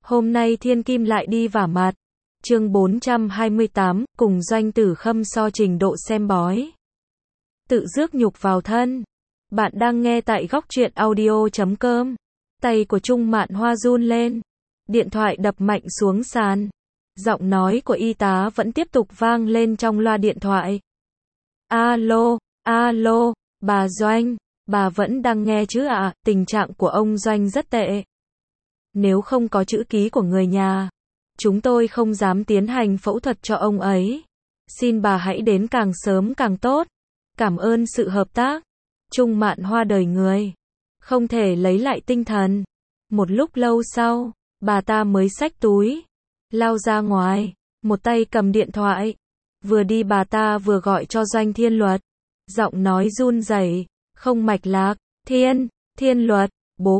Hôm nay thiên kim lại đi vả mặt. Chương 428, cùng Doanh Tử Khâm so trình độ xem bói. Tự rước nhục vào thân. Bạn đang nghe tại góc truyện audio.com. Tay của Trung Mạn Hoa run lên. Điện thoại đập mạnh xuống sàn. Giọng nói của y tá vẫn tiếp tục vang lên trong loa điện thoại. Alo, alo, bà Doanh, bà vẫn đang nghe chứ ạ? Tình trạng của ông Doanh rất tệ. Nếu không có chữ ký của người nhà, chúng tôi không dám tiến hành phẫu thuật cho ông ấy. Xin bà hãy đến càng sớm càng tốt. Cảm ơn sự hợp tác. Trung Mạn Hoa đời người, không thể lấy lại tinh thần. Một lúc lâu sau, bà ta mới xách túi, lao ra ngoài, một tay cầm điện thoại. Vừa đi bà ta vừa gọi cho Doanh Thiên Luật. Giọng nói run rẩy, không mạch lạc. Thiên Luật, bố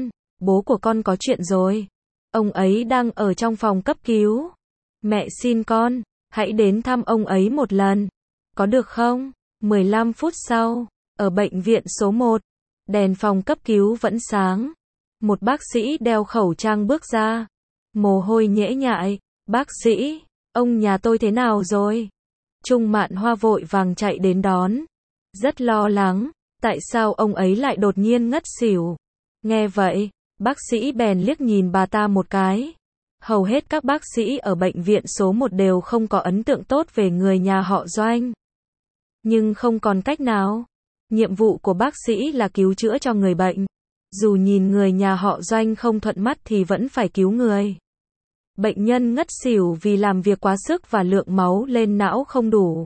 của con có chuyện rồi. Ông ấy đang ở trong phòng cấp cứu. Mẹ xin con, hãy đến thăm ông ấy một lần. Có được không? 15 phút sau, ở bệnh viện số 1, đèn phòng cấp cứu vẫn sáng. Một bác sĩ đeo khẩu trang bước ra. Mồ hôi nhễ nhại. Bác sĩ, ông nhà tôi thế nào rồi? Trung Mạn Hoa vội vàng chạy đến đón. Rất lo lắng, tại sao ông ấy lại đột nhiên ngất xỉu? Nghe vậy, bác sĩ bèn liếc nhìn bà ta một cái. Hầu hết các bác sĩ ở bệnh viện số 1 đều không có ấn tượng tốt về người nhà họ Doanh. Nhưng không còn cách nào. Nhiệm vụ của bác sĩ là cứu chữa cho người bệnh. Dù nhìn người nhà họ Doanh không thuận mắt thì vẫn phải cứu người. Bệnh nhân ngất xỉu vì làm việc quá sức và lượng máu lên não không đủ.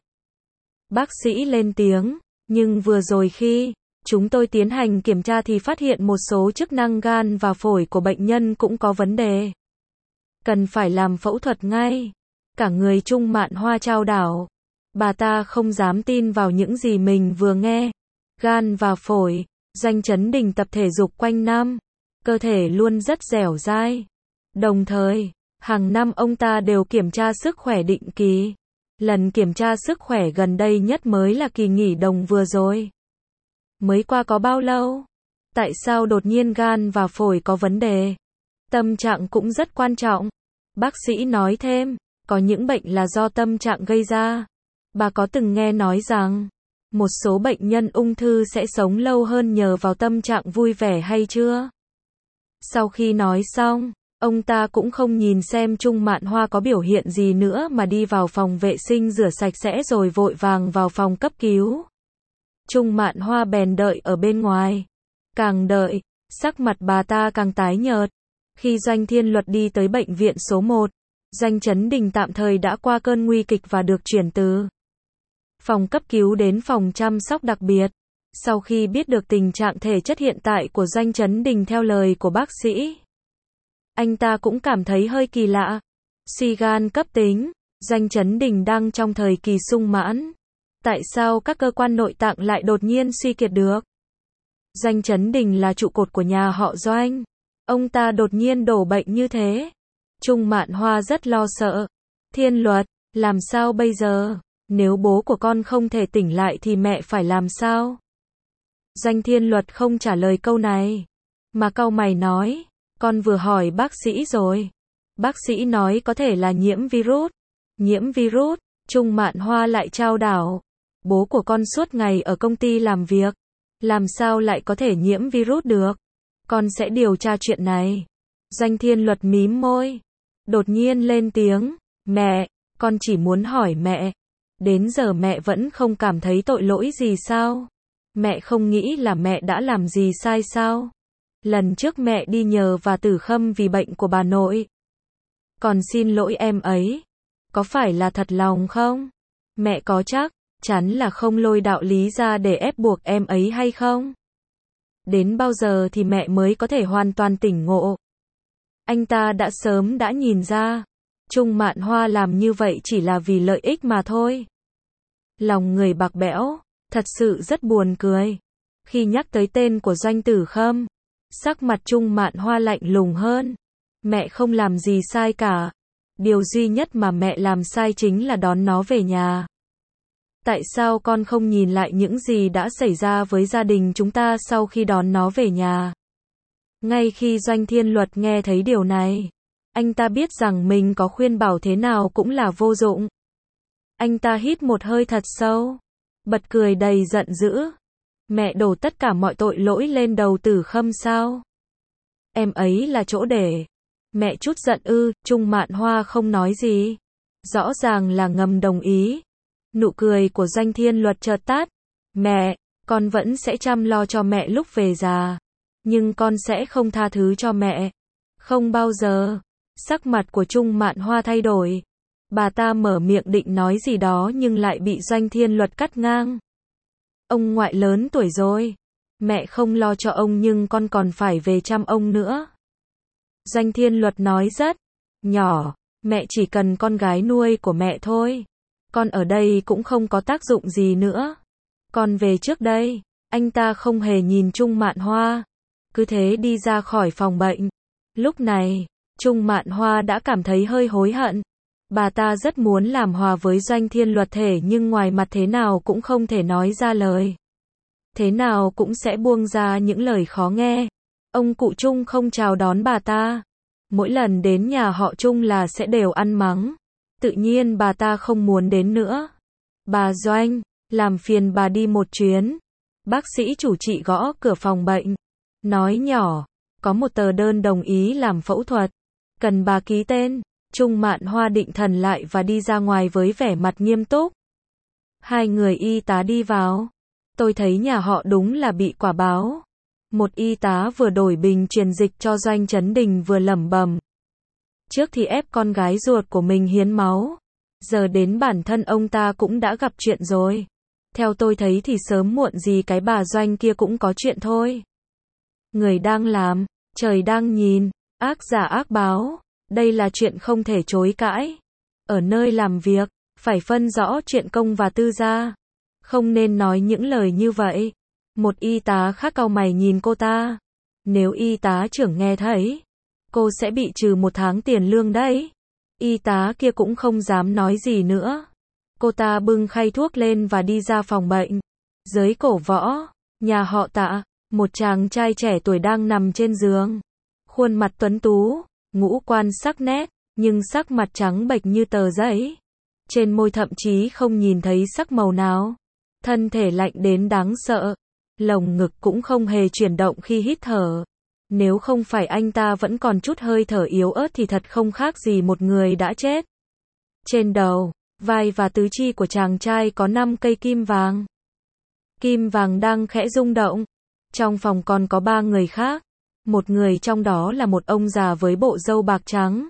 Bác sĩ lên tiếng, nhưng vừa rồi khi chúng tôi tiến hành kiểm tra thì phát hiện một số chức năng gan và phổi của bệnh nhân cũng có vấn đề. Cần phải làm phẫu thuật ngay. Cả người Trung Mạn Hoa chao đảo. Bà ta không dám tin vào những gì mình vừa nghe. Gan và phổi. Doanh Chấn Đình tập thể dục quanh năm. Cơ thể luôn rất dẻo dai. Đồng thời, hàng năm ông ta đều kiểm tra sức khỏe định kỳ. Lần kiểm tra sức khỏe gần đây nhất mới là kỳ nghỉ đông vừa rồi. Mới qua có bao lâu? Tại sao đột nhiên gan và phổi có vấn đề? Tâm trạng cũng rất quan trọng. Bác sĩ nói thêm, có những bệnh là do tâm trạng gây ra. Bà có từng nghe nói rằng, một số bệnh nhân ung thư sẽ sống lâu hơn nhờ vào tâm trạng vui vẻ hay chưa? Sau khi nói xong, ông ta cũng không nhìn xem Trung Mạn Hoa có biểu hiện gì nữa mà đi vào phòng vệ sinh rửa sạch sẽ rồi vội vàng vào phòng cấp cứu. Trung Mạn Hoa bèn đợi ở bên ngoài. Càng đợi, sắc mặt bà ta càng tái nhợt. Khi Doanh Thiên Luật đi tới bệnh viện số 1, Doanh Chấn Đình tạm thời đã qua cơn nguy kịch và được chuyển từ phòng cấp cứu đến phòng chăm sóc đặc biệt. Sau khi biết được tình trạng thể chất hiện tại của Doanh Chấn Đình theo lời của bác sĩ, anh ta cũng cảm thấy hơi kỳ lạ. Suy gan cấp tính, Doanh Chấn Đình đang trong thời kỳ sung mãn. Tại sao các cơ quan nội tạng lại đột nhiên suy kiệt được? Doanh Chấn Đình là trụ cột của nhà họ Doanh. Ông ta đột nhiên đổ bệnh như thế. Trung Mạn Hoa rất lo sợ. Thiên Luật, làm sao bây giờ? Nếu bố của con không thể tỉnh lại thì mẹ phải làm sao? Doanh Thiên Luật không trả lời câu này, mà cau mày nói, con vừa hỏi bác sĩ rồi. Bác sĩ nói có thể là nhiễm virus. Nhiễm virus? Trung Mạn Hoa lại chao đảo. Bố của con suốt ngày ở công ty làm việc. Làm sao lại có thể nhiễm virus được? Con sẽ điều tra chuyện này. Doanh Thiên Luật mím môi. Đột nhiên lên tiếng. Mẹ, con chỉ muốn hỏi mẹ. Đến giờ mẹ vẫn không cảm thấy tội lỗi gì sao? Mẹ không nghĩ là mẹ đã làm gì sai sao? Lần trước mẹ đi nhờ và Tử Khâm vì bệnh của bà nội. Còn xin lỗi em ấy. Có phải là thật lòng không? Mẹ có chắc chắn là không lôi đạo lý ra để ép buộc em ấy hay không? Đến bao giờ thì mẹ mới có thể hoàn toàn tỉnh ngộ? Anh ta đã sớm đã nhìn ra. Trung Mạn Hoa làm như vậy chỉ là vì lợi ích mà thôi. Lòng người bạc bẽo, thật sự rất buồn cười. Khi nhắc tới tên của Doanh Tử Khâm, sắc mặt Trung Mạn Hoa lạnh lùng hơn. Mẹ không làm gì sai cả. Điều duy nhất mà mẹ làm sai chính là đón nó về nhà. Tại sao con không nhìn lại những gì đã xảy ra với gia đình chúng ta sau khi đón nó về nhà? Ngay khi Doanh Thiên Luật nghe thấy điều này, Anh ta biết rằng mình có khuyên bảo thế nào cũng là vô dụng. Anh ta hít một hơi thật sâu, bật cười đầy giận dữ. Mẹ đổ tất cả mọi tội lỗi lên đầu Tử Khâm sao? Em ấy là chỗ để. Mẹ chút giận ư? Trung Mạn Hoa không nói gì. Rõ ràng là ngầm đồng ý. Nụ cười của Doanh Thiên Luật chợt tắt. Mẹ, con vẫn sẽ chăm lo cho mẹ lúc về già. Nhưng con sẽ không tha thứ cho mẹ. Không bao giờ. Sắc mặt của Trung Mạn Hoa thay đổi. Bà ta mở miệng định nói gì đó nhưng lại bị Doanh Thiên Luật cắt ngang. Ông ngoại lớn tuổi rồi. Mẹ không lo cho ông nhưng con còn phải về chăm ông nữa. Doanh Thiên Luật nói rất nhỏ. Mẹ chỉ cần con gái nuôi của mẹ thôi. Con ở đây cũng không có tác dụng gì nữa. Con về trước đây. Anh ta không hề nhìn Trung Mạn Hoa. Cứ thế đi ra khỏi phòng bệnh. Lúc này, Trung Mạn Hoa đã cảm thấy hơi hối hận. Bà ta rất muốn làm hòa với Doanh Thiên Luật thể nhưng ngoài mặt thế nào cũng không thể nói ra lời. Thế nào cũng sẽ buông ra những lời khó nghe. Ông cụ Trung không chào đón bà ta. Mỗi lần đến nhà họ Trung là sẽ đều ăn mắng. Tự nhiên bà ta không muốn đến nữa. Bà Doanh, làm phiền bà đi một chuyến. Bác sĩ chủ trị gõ cửa phòng bệnh. Nói nhỏ, có một tờ đơn đồng ý làm phẫu thuật. Cần bà ký tên. Trung Mạn Hoa định thần lại và đi ra ngoài với vẻ mặt nghiêm túc. Hai người y tá đi vào. Tôi thấy nhà họ đúng là bị quả báo. Một y tá vừa đổi bình truyền dịch cho Doanh Chấn Đình vừa lẩm bẩm. Trước thì ép con gái ruột của mình hiến máu. Giờ đến bản thân ông ta cũng đã gặp chuyện rồi. Theo tôi thấy thì sớm muộn gì cái bà Doanh kia cũng có chuyện thôi. Người đang làm, trời đang nhìn, ác giả ác báo. Đây là chuyện không thể chối cãi. Ở nơi làm việc, phải phân rõ chuyện công và tư ra. Không nên nói những lời như vậy. Một y tá khác cau mày nhìn cô ta. Nếu y tá trưởng nghe thấy, cô sẽ bị trừ 1 tháng tiền lương đấy. Y tá kia cũng không dám nói gì nữa. Cô ta bưng khay thuốc lên và đi ra phòng bệnh. Dưới cổ võ, nhà họ Tạ, một chàng trai trẻ tuổi đang nằm trên giường. Khuôn mặt tuấn tú, ngũ quan sắc nét, nhưng sắc mặt trắng bệch như tờ giấy. Trên môi thậm chí không nhìn thấy sắc màu nào. Thân thể lạnh đến đáng sợ. Lồng ngực cũng không hề chuyển động khi hít thở. Nếu không phải anh ta vẫn còn chút hơi thở yếu ớt thì thật không khác gì một người đã chết. Trên đầu, vai và tứ chi của chàng trai có 5 cây kim vàng. Kim vàng đang khẽ rung động. Trong phòng còn có 3 người khác. Một người trong đó là một ông già với bộ râu bạc trắng.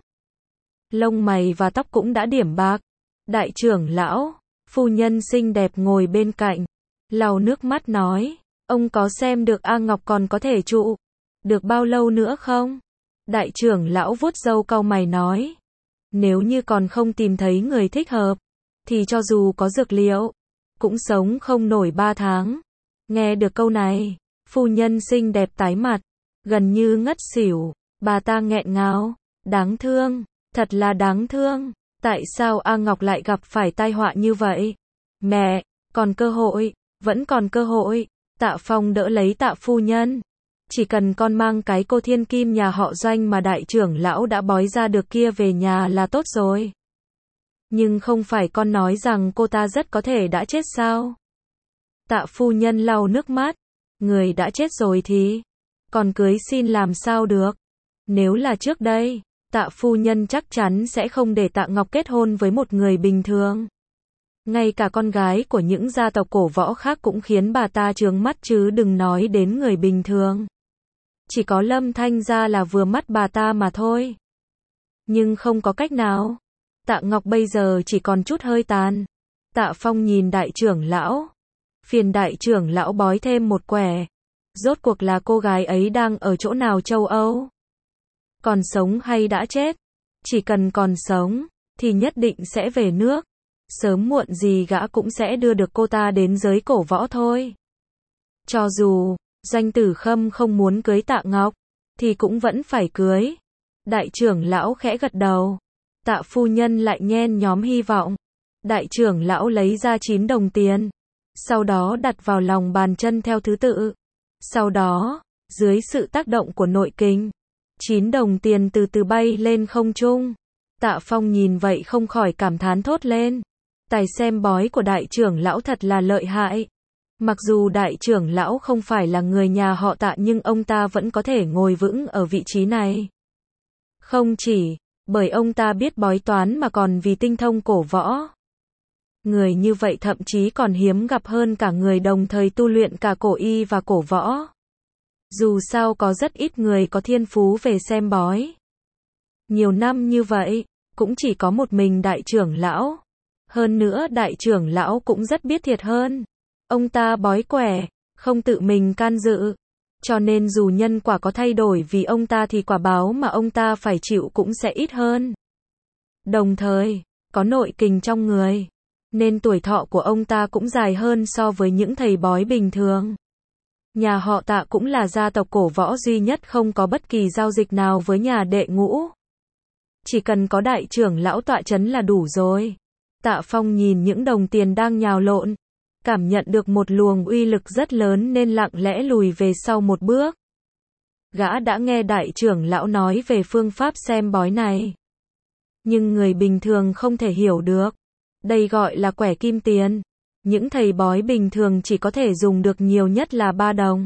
Lông mày và tóc cũng đã điểm bạc. Đại trưởng lão, phu nhân xinh đẹp ngồi bên cạnh. Lau nước mắt nói, ông có xem được A Ngọc còn có thể trụ được bao lâu nữa không? Đại trưởng lão vuốt râu cau mày nói, nếu như còn không tìm thấy người thích hợp, thì cho dù có dược liệu, cũng sống không nổi 3 tháng. Nghe được câu này, phu nhân xinh đẹp tái mặt, gần như ngất xỉu. Bà ta nghẹn ngào, đáng thương, thật là đáng thương. Tại sao A Ngọc lại gặp phải tai họa như vậy? Mẹ, còn cơ hội, vẫn còn cơ hội. Tạ Phong đỡ lấy Tạ phu nhân. Chỉ cần con mang cái cô thiên kim nhà họ Doanh mà đại trưởng lão đã bói ra được kia về nhà là tốt rồi. Nhưng không phải con nói rằng cô ta rất có thể đã chết sao? Tạ phu nhân lau nước mắt. Người đã chết rồi thì còn cưới xin làm sao được? Nếu là trước đây, Tạ phu nhân chắc chắn sẽ không để Tạ Ngọc kết hôn với một người bình thường. Ngay cả con gái của những gia tộc cổ võ khác cũng khiến bà ta trướng mắt chứ đừng nói đến người bình thường. Chỉ có Lâm Thanh gia là vừa mắt bà ta mà thôi. Nhưng không có cách nào. Tạ Ngọc bây giờ chỉ còn chút hơi tàn. Tạ Phong nhìn đại trưởng lão. Phiền đại trưởng lão bói thêm một quẻ. Rốt cuộc là cô gái ấy đang ở chỗ nào châu Âu? Còn sống hay đã chết? Chỉ cần còn sống, thì nhất định sẽ về nước. Sớm muộn gì gã cũng sẽ đưa được cô ta đến giới cổ võ thôi. Cho dù Doanh Tử Khâm không muốn cưới Tạ Ngọc, thì cũng vẫn phải cưới. Đại trưởng lão khẽ gật đầu. Tạ phu nhân lại nhen nhóm hy vọng. Đại trưởng lão lấy ra 9 đồng tiền. Sau đó đặt vào lòng bàn chân theo thứ tự. Sau đó, dưới sự tác động của nội kinh, 9 đồng tiền từ từ bay lên không trung. Tạ Phong nhìn vậy không khỏi cảm thán thốt lên. Tài xem bói của đại trưởng lão thật là lợi hại. Mặc dù đại trưởng lão không phải là người nhà họ Tạ nhưng ông ta vẫn có thể ngồi vững ở vị trí này. Không chỉ bởi ông ta biết bói toán mà còn vì tinh thông cổ võ. Người như vậy thậm chí còn hiếm gặp hơn cả người đồng thời tu luyện cả cổ y và cổ võ. Dù sao có rất ít người có thiên phú về xem bói. Nhiều năm như vậy, cũng chỉ có một mình đại trưởng lão. Hơn nữa đại trưởng lão cũng rất biết thiệt hơn. Ông ta bói quẻ, không tự mình can dự. Cho nên dù nhân quả có thay đổi vì ông ta thì quả báo mà ông ta phải chịu cũng sẽ ít hơn. Đồng thời, có nội kình trong người, nên tuổi thọ của ông ta cũng dài hơn so với những thầy bói bình thường. Nhà họ Tạ cũng là gia tộc cổ võ duy nhất không có bất kỳ giao dịch nào với nhà đệ ngũ. Chỉ cần có đại trưởng lão tọa chấn là đủ rồi. Tạ Phong nhìn những đồng tiền đang nhào lộn, cảm nhận được một luồng uy lực rất lớn nên lặng lẽ lùi về sau một bước. Gã đã nghe đại trưởng lão nói về phương pháp xem bói này. Nhưng người bình thường không thể hiểu được. Đây gọi là quẻ kim tiền. Những thầy bói bình thường chỉ có thể dùng được nhiều nhất là 3 đồng.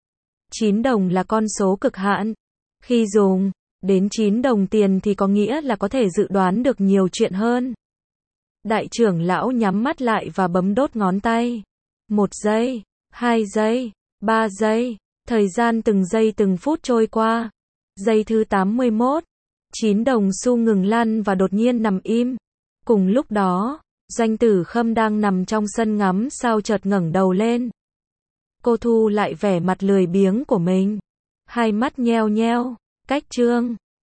9 đồng là con số cực hạn. Khi dùng đến 9 đồng tiền thì có nghĩa là có thể dự đoán được nhiều chuyện hơn. Đại trưởng lão nhắm mắt lại và bấm đốt ngón tay. 1 giây, 2 giây, 3 giây. Thời gian từng giây từng phút trôi qua. Giây thứ 81. 9 đồng xu ngừng lăn và đột nhiên nằm im. Cùng lúc đó, Doanh Tử Khâm đang nằm trong sân ngắm sao chợt ngẩng đầu lên. Cô thu lại vẻ mặt lười biếng của mình. Hai mắt nheo nheo. Cách chương